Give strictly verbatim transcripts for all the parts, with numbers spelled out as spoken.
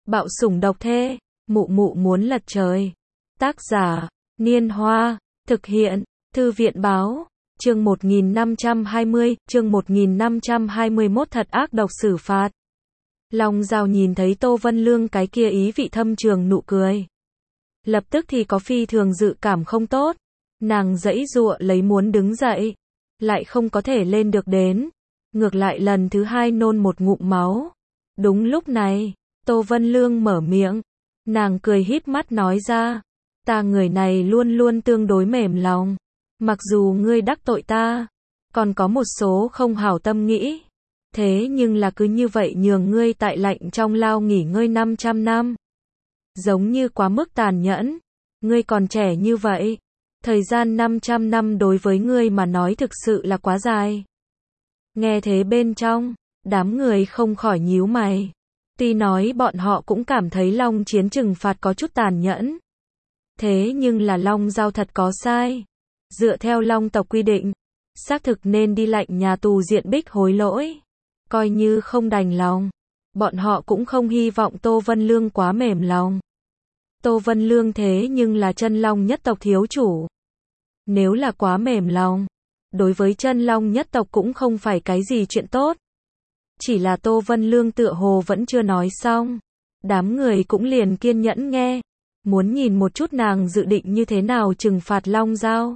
Bạo sủng độc thê, mụ mụ muốn lật trời. Tác giả, Niên Hoa, thực hiện, Thư viện báo, chương một nghìn năm trăm hai mươi, chương một nghìn năm trăm hai mươi mốt thật ác độc xử phạt. Long Dao nhìn thấy Tô Vân Lương cái kia ý vị thâm trường nụ cười. Lập tức thì có phi thường dự cảm không tốt. Nàng giãy giụa lấy muốn đứng dậy, lại không có thể lên được đến. Ngược lại lần thứ hai nôn một ngụm máu. Đúng lúc này, Tô Vân Lương mở miệng. Nàng cười híp mắt nói ra. Ta người này luôn luôn tương đối mềm lòng. Mặc dù ngươi đắc tội ta, còn có một số không hảo tâm nghĩ. Thế nhưng là cứ như vậy nhường ngươi tại lạnh trong lao nghỉ ngơi năm trăm năm. Giống như quá mức tàn nhẫn. Ngươi còn trẻ như vậy. Thời gian năm trăm năm đối với ngươi mà nói thực sự là quá dài. Nghe thế bên trong, đám người không khỏi nhíu mày. Tuy nói bọn họ cũng cảm thấy Long Chiến trừng phạt có chút tàn nhẫn. Thế nhưng là Long Dao thật có sai. Dựa theo Long tộc quy định, xác thực nên đi lạnh nhà tù diện bích hối lỗi. Coi như không đành lòng, bọn họ cũng không hy vọng Tô Vân Lương quá mềm lòng. Tô Vân Lương thế nhưng là chân long nhất tộc thiếu chủ. Nếu là quá mềm lòng, đối với chân long nhất tộc cũng không phải cái gì chuyện tốt. Chỉ là Tô Vân Lương tựa hồ vẫn chưa nói xong. Đám người cũng liền kiên nhẫn nghe. Muốn nhìn một chút nàng dự định như thế nào trừng phạt Long Dao.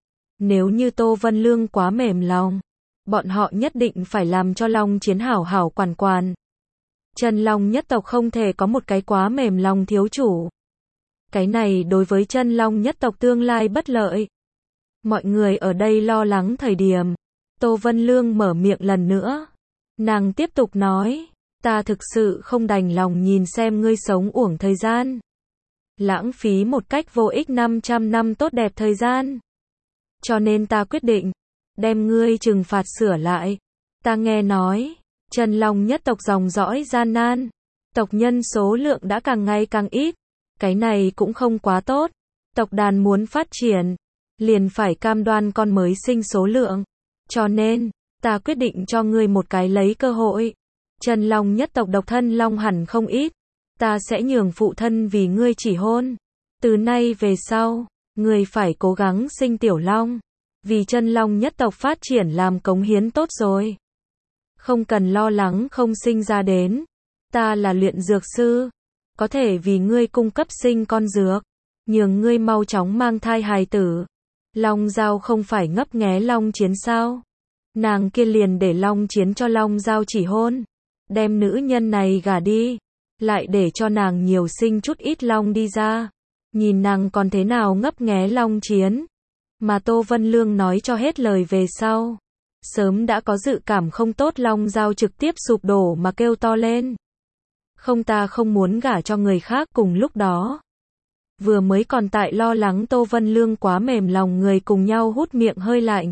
Nếu như Tô Vân Lương quá mềm lòng, bọn họ nhất định phải làm cho Long Chiến hảo hảo quản quản. Chân long nhất tộc không thể có một cái quá mềm lòng thiếu chủ. Cái này đối với chân long nhất tộc tương lai bất lợi. Mọi người ở đây lo lắng thời điểm, Tô Vân Lương mở miệng lần nữa. Nàng tiếp tục nói, ta thực sự không đành lòng nhìn xem ngươi sống uổng thời gian. Lãng phí một cách vô ích năm trăm năm tốt đẹp thời gian. Cho nên ta quyết định, đem ngươi trừng phạt sửa lại. Ta nghe nói, chân long nhất tộc dòng dõi gian nan. Tộc nhân số lượng đã càng ngày càng ít. Cái này cũng không quá tốt. Tộc đàn muốn phát triển, liền phải cam đoan con mới sinh số lượng. Cho nên, ta quyết định cho ngươi một cái lấy cơ hội. Chân long nhất tộc độc thân long hẳn không ít. Ta sẽ nhường phụ thân vì ngươi chỉ hôn. Từ nay về sau, ngươi phải cố gắng sinh tiểu long. Vì chân long nhất tộc phát triển làm cống hiến tốt rồi. Không cần lo lắng không sinh ra đến. Ta là luyện dược sư. Có thể vì ngươi cung cấp sinh con dược. Nhường ngươi mau chóng mang thai hài tử. Long Dao không phải ngấp nghé Long Chiến sao? Nàng kia liền để Long Chiến cho Long Dao chỉ hôn. Đem nữ nhân này gả đi. Lại để cho nàng nhiều sinh chút ít long đi ra. Nhìn nàng còn thế nào ngấp nghé Long Chiến. Mà Tô Vân Lương nói cho hết lời về sau. Sớm đã có dự cảm không tốt Long Dao trực tiếp sụp đổ mà kêu to lên. Không, ta không muốn gả cho người khác. Cùng lúc đó, vừa mới còn tại lo lắng Tô Vân Lương quá mềm lòng người cùng nhau hút miệng hơi lạnh.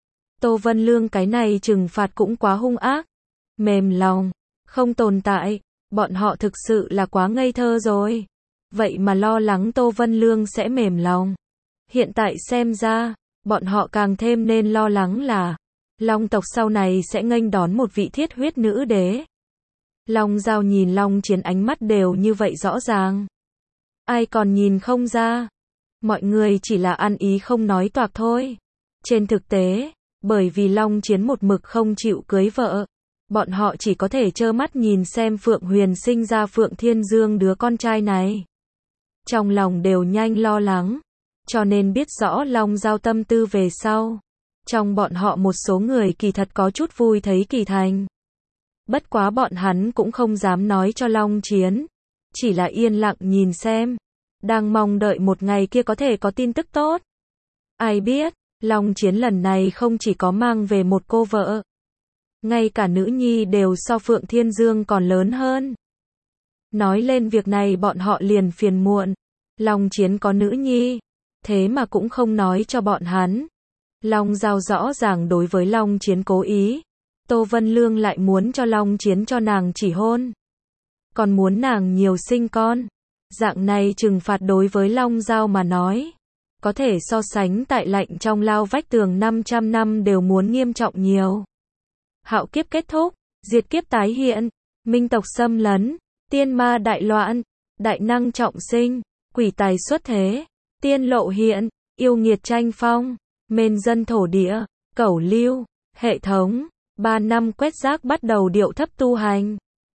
Tô Vân Lương cái này trừng phạt cũng quá hung ác. Mềm lòng, không tồn tại, bọn họ thực sự là quá ngây thơ rồi. Vậy mà lo lắng Tô Vân Lương sẽ mềm lòng. Hiện tại xem ra, bọn họ càng thêm nên lo lắng là Long tộc sau này sẽ nghênh đón một vị thiết huyết nữ đế. Long Dao nhìn Long Chiến ánh mắt đều như vậy rõ ràng. Ai còn nhìn không ra. Mọi người chỉ là ăn ý không nói toạc thôi. Trên thực tế, bởi vì Long Chiến một mực không chịu cưới vợ, bọn họ chỉ có thể trơ mắt nhìn xem Phượng Huyền sinh ra Phượng Thiên Dương đứa con trai này. Trong lòng đều nhanh lo lắng. Cho nên biết rõ Long Dao tâm tư về sau. Trong bọn họ một số người kỳ thật có chút vui thấy kỳ thành. Bất quá bọn hắn cũng không dám nói cho Long Chiến. Chỉ là yên lặng nhìn xem. Đang mong đợi một ngày kia có thể có tin tức tốt. Ai biết, Long Chiến lần này không chỉ có mang về một cô vợ. Ngay cả nữ nhi đều so Phượng Thiên Dương còn lớn hơn. Nói lên việc này bọn họ liền phiền muộn. Long Chiến có nữ nhi. Thế mà cũng không nói cho bọn hắn. Long Dao rõ ràng đối với Long Chiến cố ý. Tô Vân Lương lại muốn cho Long Chiến cho nàng chỉ hôn. Còn muốn nàng nhiều sinh con. Dạng này trừng phạt đối với Long Dao mà nói. Có thể so sánh tại lạnh trong lao vách tường năm trăm năm đều muốn nghiêm trọng nhiều. Hạo kiếp kết thúc. Diệt kiếp tái hiện. Minh tộc xâm lấn. tiên ma đại loạn, đại năng trọng sinh, quỷ tài xuất thế, tiên lộ hiện, yêu nghiệt tranh phong, mên dân thổ địa, cẩu lưu, hệ thống, ba năm quét rác bắt đầu điệu thấp tu hành.